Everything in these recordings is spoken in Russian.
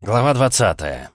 Глава 20.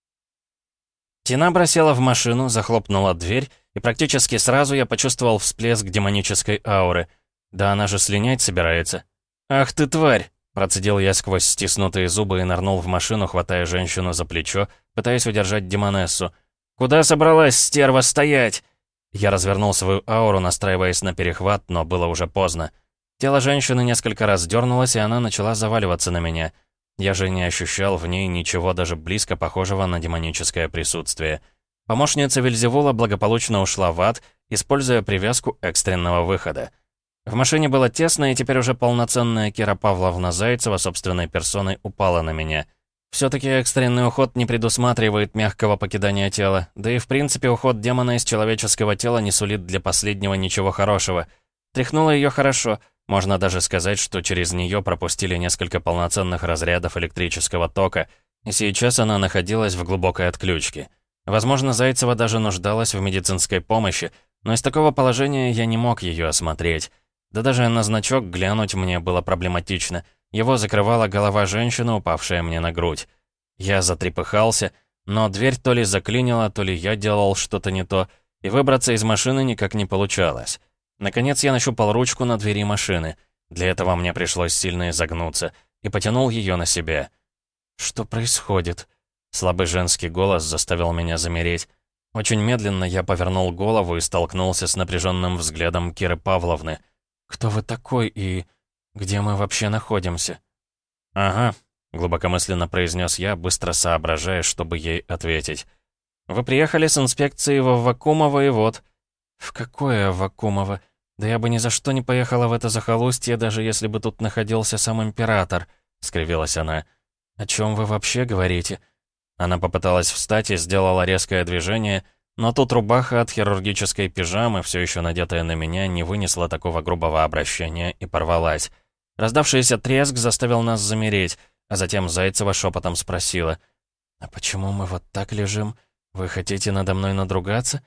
Тина бросила в машину, захлопнула дверь, и практически сразу я почувствовал всплеск демонической ауры. Да она же слинять собирается. «Ах ты, тварь!» — процедил я сквозь стиснутые зубы и нырнул в машину, хватая женщину за плечо, пытаясь удержать демонессу. «Куда собралась, стерва, стоять?» Я развернул свою ауру, настраиваясь на перехват, но было уже поздно. Тело женщины несколько раз дернулось, и она начала заваливаться на меня. Я же не ощущал в ней ничего даже близко похожего на демоническое присутствие. Помощница Вельзевула благополучно ушла в ад, используя привязку экстренного выхода. В машине было тесно, и теперь уже полноценная Кира Павловна Зайцева собственной персоной упала на меня. Все-таки экстренный уход не предусматривает мягкого покидания тела, да и в принципе уход демона из человеческого тела не сулит для последнего ничего хорошего. Тряхнуло ее хорошо. Можно даже сказать, что через нее пропустили несколько полноценных разрядов электрического тока, и сейчас она находилась в глубокой отключке. Возможно, Зайцева даже нуждалась в медицинской помощи, но из такого положения я не мог ее осмотреть. Да даже на значок глянуть мне было проблематично. Его закрывала голова женщины, упавшая мне на грудь. Я затрепыхался, но дверь то ли заклинила, то ли я делал что-то не то, и выбраться из машины никак не получалось. Наконец я нащупал ручку на двери машины. Для этого мне пришлось сильно изогнуться, и потянул ее на себя. «Что происходит?» Слабый женский голос заставил меня замереть. Очень медленно я повернул голову и столкнулся с напряженным взглядом Киры Павловны. «Кто вы такой и где мы вообще находимся?» «Ага», — глубокомысленно произнес я, быстро соображая, чтобы ей ответить. «Вы приехали с инспекцией в Аввакумово, и вот...» «В какое Аввакумово? Да я бы ни за что не поехала в это захолустье, даже если бы тут находился сам император», — скривилась она. «О чем вы вообще говорите?» Она попыталась встать и сделала резкое движение, но тут рубаха от хирургической пижамы, все еще надетая на меня, не вынесла такого грубого обращения и порвалась. Раздавшийся треск заставил нас замереть, а затем Зайцева шепотом спросила: «А почему мы вот так лежим? Вы хотите надо мной надругаться?»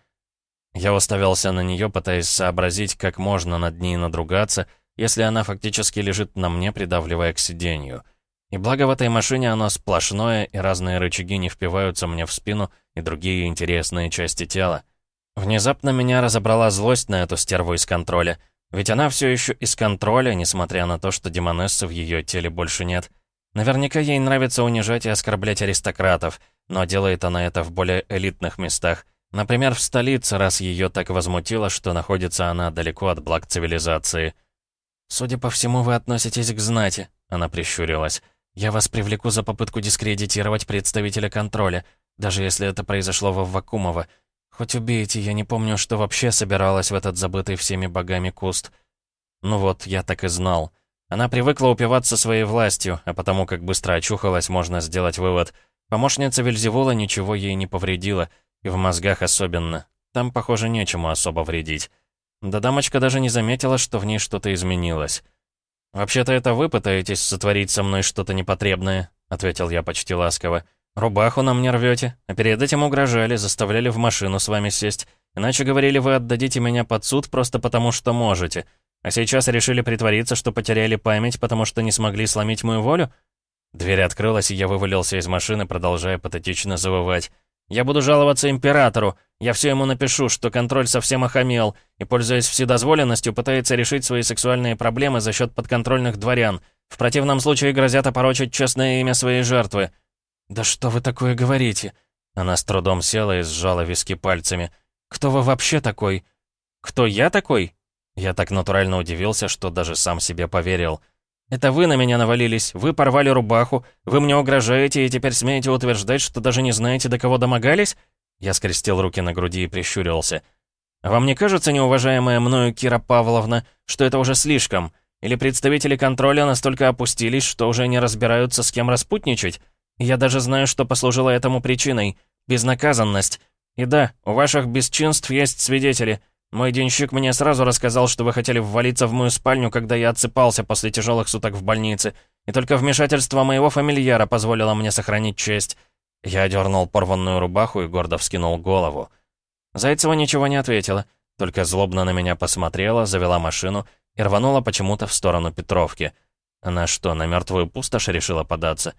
Я уставился на нее, пытаясь сообразить, как можно над ней надругаться, если она фактически лежит на мне, придавливая к сиденью. И благо в этой машине оно сплошное, и разные рычаги не впиваются мне в спину и другие интересные части тела. Внезапно меня разобрала злость на эту стерву из контроля. Ведь она все еще из контроля, несмотря на то, что демонессы в ее теле больше нет. Наверняка ей нравится унижать и оскорблять аристократов, но делает она это в более элитных местах. Например, в столице, раз ее так возмутило, что находится она далеко от благ цивилизации. «Судя по всему, вы относитесь к знати», — она прищурилась. «Я вас привлеку за попытку дискредитировать представителя контроля, даже если это произошло в Аввакумово. Хоть убейте, я не помню, что вообще собиралась в этот забытый всеми богами куст». Ну вот, я так и знал. Она привыкла упиваться своей властью, а потому как быстро очухалась, можно сделать вывод. Помощница Вельзевула ничего ей не повредила, и в мозгах особенно. Там, похоже, нечему особо вредить. Да дамочка даже не заметила, что в ней что-то изменилось. «Вообще-то это вы пытаетесь сотворить со мной что-то непотребное», — ответил я почти ласково. «Рубаху на мне рвете, а перед этим угрожали, заставляли в машину с вами сесть. Иначе говорили, вы отдадите меня под суд просто потому, что можете. А сейчас решили притвориться, что потеряли память, потому что не смогли сломить мою волю?» Дверь открылась, и я вывалился из машины, продолжая патетично завывать. «Я буду жаловаться императору. Я все ему напишу, что контроль совсем охамел и, пользуясь вседозволенностью, пытается решить свои сексуальные проблемы за счет подконтрольных дворян. В противном случае грозят опорочить честное имя своей жертвы». «Да что вы такое говорите?» Она с трудом села и сжала виски пальцами. «Кто вы вообще такой?» «Кто я такой?» Я так натурально удивился, что даже сам себе поверил. «Это вы на меня навалились, вы порвали рубаху, вы мне угрожаете и теперь смеете утверждать, что даже не знаете, до кого домогались?» Я скрестил руки на груди и прищурился. «Вам не кажется, неуважаемая мною Кира Павловна, что это уже слишком? Или представители контроля настолько опустились, что уже не разбираются, с кем распутничать? Я даже знаю, что послужило этому причиной. Безнаказанность. И да, у ваших бесчинств есть свидетели. Мой денщик мне сразу рассказал, что вы хотели ввалиться в мою спальню, когда я отсыпался после тяжелых суток в больнице, и только вмешательство моего фамильяра позволило мне сохранить честь». Я одернул порванную рубаху и гордо вскинул голову. Зайцева ничего не ответила, только злобно на меня посмотрела, завела машину и рванула почему-то в сторону Петровки. Она что, на мертвую пустошь решила податься?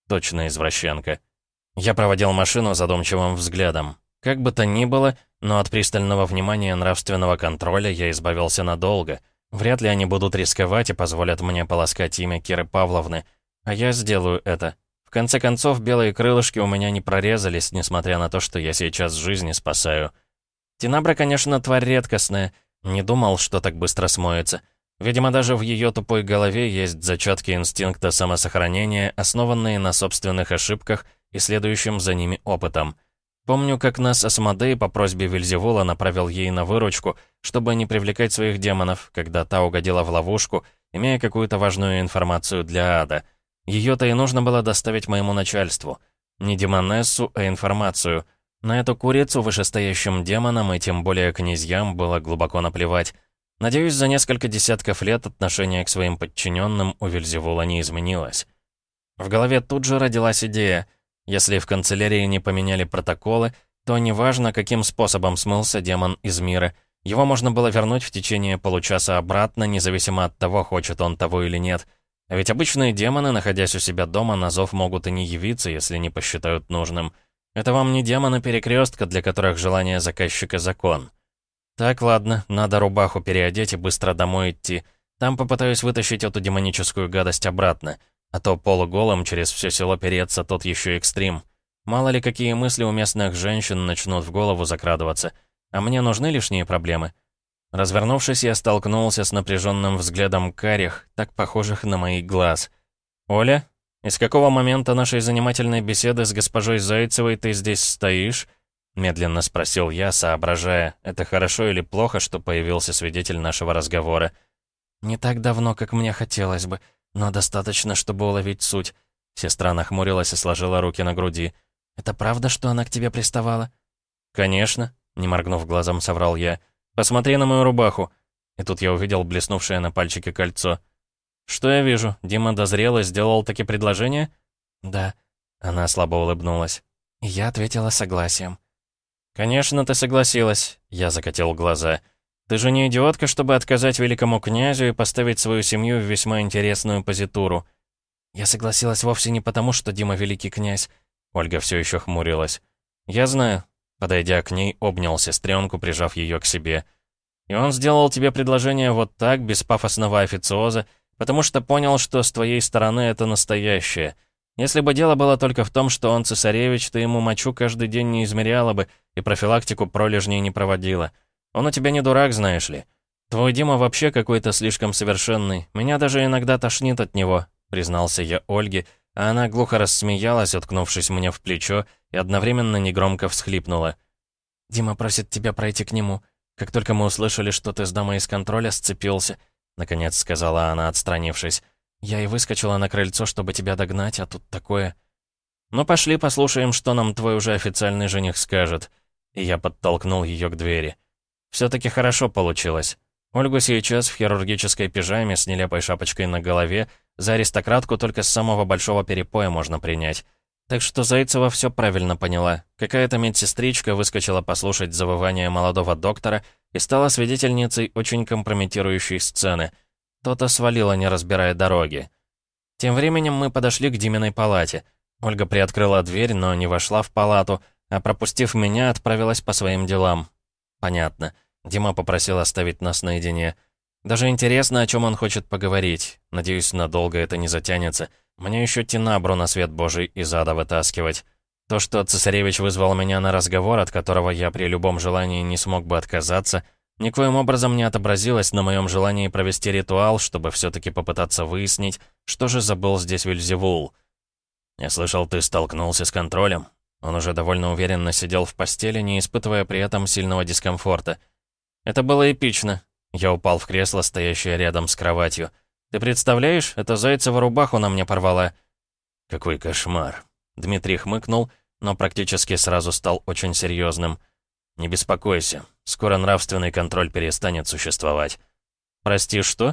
точно извращенка. Я проводил машину задумчивым взглядом. Как бы то ни было, но от пристального внимания нравственного контроля я избавился надолго. Вряд ли они будут рисковать и позволят мне полоскать имя Киры Павловны. А я сделаю это. В конце концов, белые крылышки у меня не прорезались, несмотря на то, что я сейчас жизни спасаю. Тинабра, конечно, тварь редкостная. Не думал, что так быстро смоется. Видимо, даже в ее тупой голове есть зачатки инстинкта самосохранения, основанные на собственных ошибках и следующим за ними опытом. Помню, как нас Асмодей по просьбе Вельзевула направил ей на выручку, чтобы не привлекать своих демонов, когда та угодила в ловушку, имея какую-то важную информацию для ада. Ее-то и нужно было доставить моему начальству. Не демонессу, а информацию. На эту курицу вышестоящим демонам и тем более князьям было глубоко наплевать. Надеюсь, за несколько десятков лет отношение к своим подчиненным у Вельзевула не изменилось. В голове тут же родилась идея. Если в канцелярии не поменяли протоколы, то неважно, каким способом смылся демон из мира, его можно было вернуть в течение получаса обратно, независимо от того, хочет он того или нет. А ведь обычные демоны, находясь у себя дома, на зов могут и не явиться, если не посчитают нужным. Это вам не демоны перекрестка, для которых желание заказчика закон. Так, ладно, надо рубаху переодеть и быстро домой идти. Там попытаюсь вытащить эту демоническую гадость обратно. А то полуголым через все село переться тот еще экстрим. Мало ли какие мысли у местных женщин начнут в голову закрадываться. А мне нужны лишние проблемы? Развернувшись, я столкнулся с напряженным взглядом карих, так похожих на мои глаз. «Оля, из какого момента нашей занимательной беседы с госпожой Зайцевой ты здесь стоишь?» Медленно спросил я, соображая, это хорошо или плохо, что появился свидетель нашего разговора. «Не так давно, как мне хотелось бы, но достаточно, чтобы уловить суть». Сестра нахмурилась и сложила руки на груди. «Это правда, что она к тебе приставала?» «Конечно», — не моргнув глазом, соврал я. «Посмотри на мою рубаху». И тут я увидел блеснувшее на пальчике кольцо. «Что я вижу? Дима дозрел и сделал таки предложение?» «Да». Она слабо улыбнулась. И я ответила согласием. «Конечно, ты согласилась», — я закатил глаза. «Ты же не идиотка, чтобы отказать великому князю и поставить свою семью в весьма интересную позитуру». «Я согласилась вовсе не потому, что Дима великий князь». Ольга все еще хмурилась. «Я знаю». Подойдя к ней, обнял сестренку, прижав ее к себе. «И он сделал тебе предложение вот так, без пафосного официоза, потому что понял, что с твоей стороны это настоящее. Если бы дело было только в том, что он цесаревич, ты ему мочу каждый день не измеряла бы и профилактику пролежней не проводила. Он у тебя не дурак, знаешь ли. Твой Дима вообще какой-то слишком совершенный. Меня даже иногда тошнит от него», — признался я Ольге, а она глухо рассмеялась, уткнувшись мне в плечо, и одновременно негромко всхлипнула. «Дима просит тебя пройти к нему. Как только мы услышали, что ты с дамой из контроля сцепился», — наконец сказала она, отстранившись. «Я и выскочила на крыльцо, чтобы тебя догнать, а тут такое...» «Ну пошли послушаем, что нам твой уже официальный жених скажет». И я подтолкнул ее к двери. Все-таки хорошо получилось. Ольгу сейчас в хирургической пижаме с нелепой шапочкой на голове за аристократку только с самого большого перепоя можно принять. Так что Зайцева все правильно поняла. Какая-то медсестричка выскочила послушать завывание молодого доктора и стала свидетельницей очень компрометирующей сцены. То-то свалила, не разбирая дороги. Тем временем мы подошли к Диминой палате. Ольга приоткрыла дверь, но не вошла в палату, а, пропустив меня, отправилась по своим делам. Понятно. Дима попросил оставить нас наедине. Даже интересно, о чем он хочет поговорить. Надеюсь, надолго это не затянется. Мне еще Тинабру на свет божий из ада вытаскивать. То, что цесаревич вызвал меня на разговор, от которого я при любом желании не смог бы отказаться, никоим образом не отобразилось на моем желании провести ритуал, чтобы все-таки попытаться выяснить, что же забыл здесь Вельзевул. «Я слышал, ты столкнулся с контролем». Он уже довольно уверенно сидел в постели, не испытывая при этом сильного дискомфорта. «Это было эпично». Я упал в кресло, стоящее рядом с кроватью. «Ты представляешь, эта Зайцева рубаху на мне порвала». «Какой кошмар!» Дмитрий хмыкнул, но практически сразу стал очень серьезным. «Не беспокойся, скоро нравственный контроль перестанет существовать». «Прости, что?»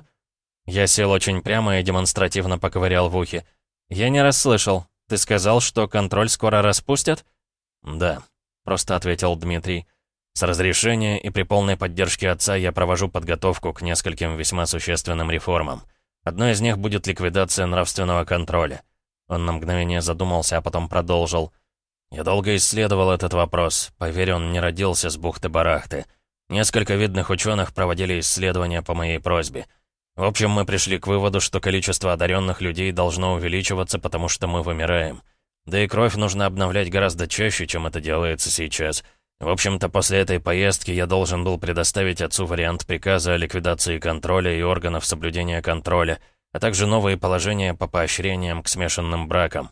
Я сел очень прямо и демонстративно поковырял в ухе. «Я не расслышал. Ты сказал, что контроль скоро распустят?» «Да», — просто ответил Дмитрий. «С разрешения и при полной поддержке отца я провожу подготовку к нескольким весьма существенным реформам. Одной из них будет ликвидация нравственного контроля. Он на мгновение задумался, а потом продолжил. «Я долго исследовал этот вопрос. Поверь, он не родился с бухты-барахты. Несколько видных ученых проводили исследования по моей просьбе. В общем, мы пришли к выводу, что количество одаренных людей должно увеличиваться, потому что мы вымираем. Да и кровь нужно обновлять гораздо чаще, чем это делается сейчас. В общем-то, после этой поездки я должен был предоставить отцу вариант приказа о ликвидации контроля и органов соблюдения контроля, а также новые положения по поощрениям к смешанным бракам».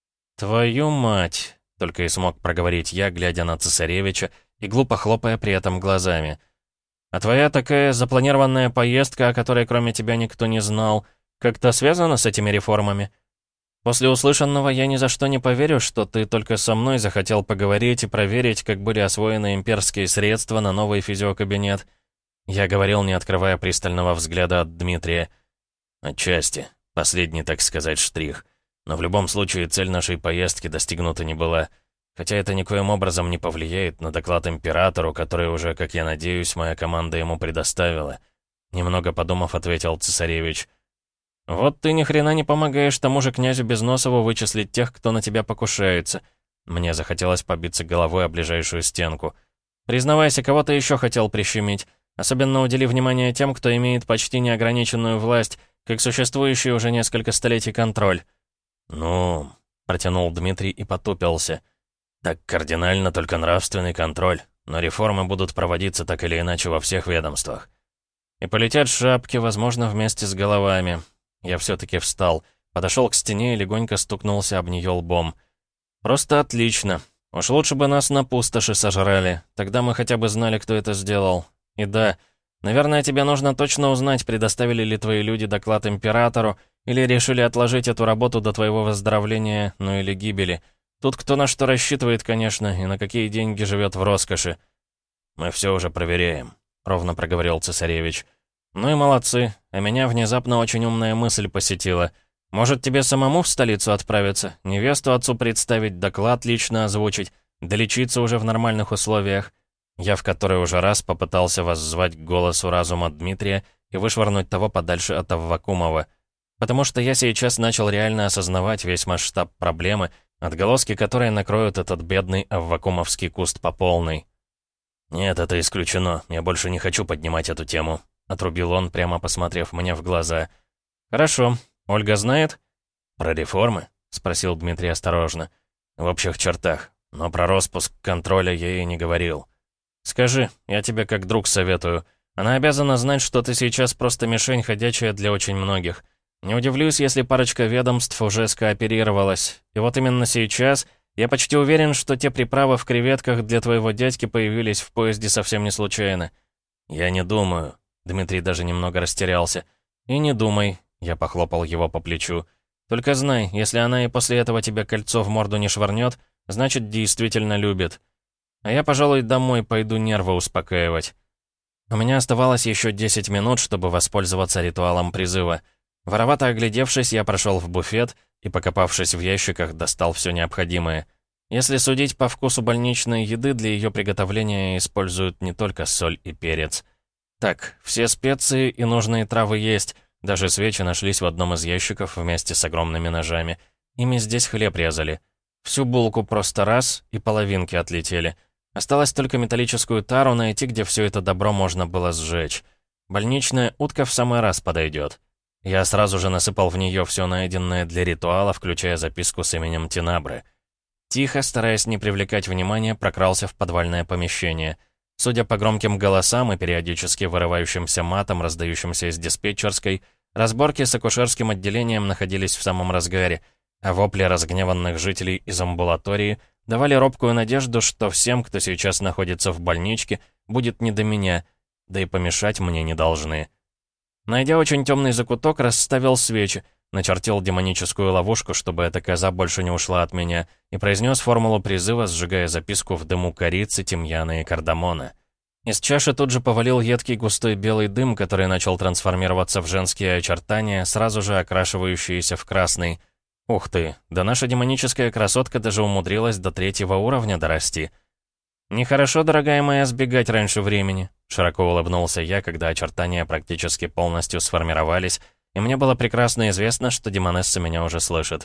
«Твою мать!» — только и смог проговорить я, глядя на цесаревича и глупо хлопая при этом глазами. «А твоя такая запланированная поездка, о которой кроме тебя никто не знал, как-то связана с этими реформами? После услышанного я ни за что не поверю, что ты только со мной захотел поговорить и проверить, как были освоены имперские средства на новый физиокабинет». Я говорил, не открывая пристального взгляда от Дмитрия. «Отчасти. Последний, так сказать, штрих. Но в любом случае цель нашей поездки достигнута не была. Хотя это никоим образом не повлияет на доклад императору, который уже, как я надеюсь, моя команда ему предоставила». Немного подумав, ответил цесаревич. «Вот ты ни хрена не помогаешь тому же князю Безносову вычислить тех, кто на тебя покушается». Мне захотелось побиться головой о ближайшую стенку. «Признавайся, кого ты еще хотел прищемить? Особенно удели внимание тем, кто имеет почти неограниченную власть, как существующий уже несколько столетий контроль». «Ну...» — протянул Дмитрий и потупился. «Так кардинально только нравственный контроль, но реформы будут проводиться так или иначе во всех ведомствах. И полетят шапки, возможно, вместе с головами». Я все-таки встал, подошел к стене и легонько стукнулся об нее лбом. «Просто отлично. Уж лучше бы нас на пустоши сожрали, тогда мы хотя бы знали, кто это сделал. И да, наверное, тебе нужно точно узнать, предоставили ли твои люди доклад императору, или решили отложить эту работу до твоего выздоровления, ну или гибели. Тут кто на что рассчитывает, конечно, и на какие деньги живет в роскоши». «Мы все уже проверяем», — ровно проговорил цесаревич. «Ну и молодцы, а меня внезапно очень умная мысль посетила. Может, тебе самому в столицу отправиться, невесту отцу представить, доклад лично озвучить, долечиться уже в нормальных условиях?» Я в который уже раз попытался воззвать к голосу разума Дмитрия и вышвырнуть того подальше от Аввакумова. Потому что я сейчас начал реально осознавать весь масштаб проблемы, отголоски которой накроют этот бедный аввакумовский куст по полной. «Нет, это исключено. Я больше не хочу поднимать эту тему», — отрубил он, прямо посмотрев мне в глаза. «Хорошо. Ольга знает?» «Про реформы?» — спросил Дмитрий осторожно. «В общих чертах. Но про распуск контроля я ей не говорил». «Скажи, я тебе как друг советую. Она обязана знать, что ты сейчас просто мишень ходячая для очень многих. Не удивлюсь, если парочка ведомств уже скооперировалась. И вот именно сейчас я почти уверен, что те приправы в креветках для твоего дядьки появились в поезде совсем не случайно». «Я не думаю». Дмитрий даже немного растерялся. «И не думай», — я похлопал его по плечу. «Только знай, если она и после этого тебе кольцо в морду не швырнет, значит, действительно любит. А я, пожалуй, домой пойду нервы успокаивать». У меня оставалось еще 10 минут, чтобы воспользоваться ритуалом призыва. Воровато оглядевшись, я прошел в буфет и, покопавшись в ящиках, достал все необходимое. Если судить по вкусу больничной еды, для ее приготовления используют не только соль и перец. Так, все специи и нужные травы есть, даже свечи нашлись в одном из ящиков вместе с огромными ножами. Ими здесь хлеб резали. Всю булку просто раз, и половинки отлетели. Осталось только металлическую тару найти, где все это добро можно было сжечь. Больничная утка в самый раз подойдет. Я сразу же насыпал в нее все найденное для ритуала, включая записку с именем Тинабры. Тихо, стараясь не привлекать внимания, прокрался в подвальное помещение. Судя по громким голосам и периодически вырывающимся матам, раздающимся из диспетчерской, разборки с акушерским отделением находились в самом разгаре, а вопли разгневанных жителей из амбулатории давали робкую надежду, что всем, кто сейчас находится в больничке, будет не до меня, да и помешать мне не должны. Найдя очень темный закуток, расставил свечи, начертил демоническую ловушку, чтобы эта коза больше не ушла от меня, и произнес формулу призыва, сжигая записку в дыму корицы, тимьяна и кардамона. Из чаши тут же повалил едкий густой белый дым, который начал трансформироваться в женские очертания, сразу же окрашивающиеся в красный. Ух ты, да наша демоническая красотка даже умудрилась до 3-го уровня дорасти. «Нехорошо, дорогая моя, сбегать раньше времени», — широко улыбнулся я, когда очертания практически полностью сформировались, и мне было прекрасно известно, что демонесса меня уже слышит.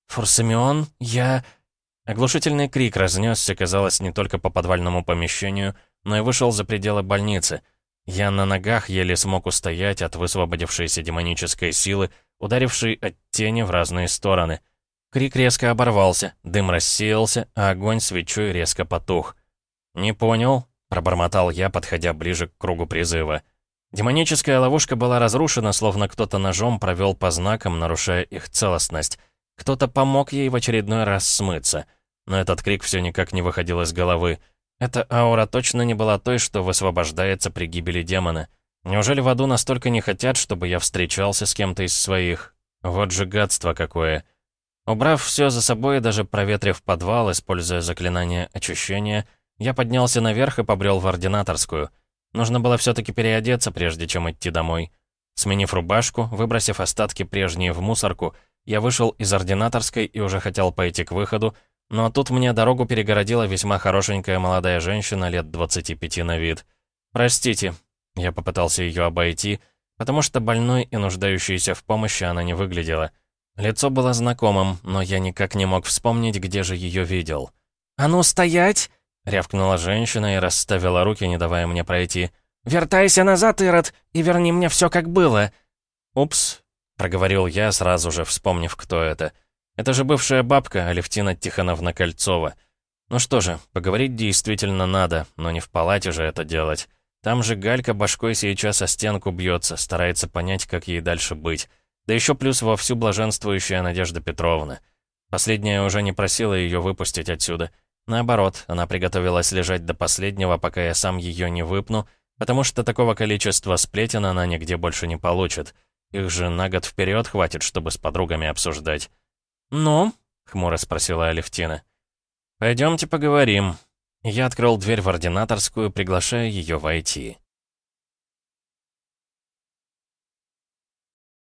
«Фурсамион, я...» Оглушительный крик разнесся, казалось, не только по подвальному помещению, но и вышел за пределы больницы. Я на ногах еле смог устоять от высвободившейся демонической силы, ударившей от тени в разные стороны. Крик резко оборвался, дым рассеялся, а огонь свечой резко потух. «Не понял», — пробормотал я, подходя ближе к кругу призыва. Демоническая ловушка была разрушена, словно кто-то ножом провел по знакам, нарушая их целостность. Кто-то помог ей в очередной раз смыться. Но этот крик все никак не выходил из головы. Эта аура точно не была той, что высвобождается при гибели демона. Неужели в аду настолько не хотят, чтобы я встречался с кем-то из своих? Вот же гадство какое. Убрав все за собой и даже проветрив подвал, используя заклинание очищения, я поднялся наверх и побрел в ординаторскую. Нужно было все-таки переодеться, прежде чем идти домой. Сменив рубашку, выбросив остатки прежние в мусорку, я вышел из ординаторской и уже хотел пойти к выходу, но тут мне дорогу перегородила весьма хорошенькая молодая женщина лет 25 на вид. «Простите», — я попытался ее обойти, потому что больной и нуждающейся в помощи она не выглядела. Лицо было знакомым, но я никак не мог вспомнить, где же ее видел. «А ну, стоять!» — рявкнула женщина и расставила руки, не давая мне пройти. «Вертайся назад, Ирод, и верни мне все, как было!» «Упс», — проговорил я, сразу же вспомнив, кто это. «Это же бывшая бабка Алевтина Тихоновна Кольцова. Ну что же, поговорить действительно надо, но не в палате же это делать. Там же Галька башкой сейчас о стенку бьется, старается понять, как ей дальше быть. Да еще плюс вовсю блаженствующая Надежда Петровна. Последняя уже не просила ее выпустить отсюда. Наоборот, она приготовилась лежать до последнего, пока я сам ее не выпну, потому что такого количества сплетен она нигде больше не получит. Их же на год вперед хватит, чтобы с подругами обсуждать. «Ну?» — хмуро спросила Алевтина. «Пойдемте поговорим». Я открыл дверь в ординаторскую, приглашая ее войти.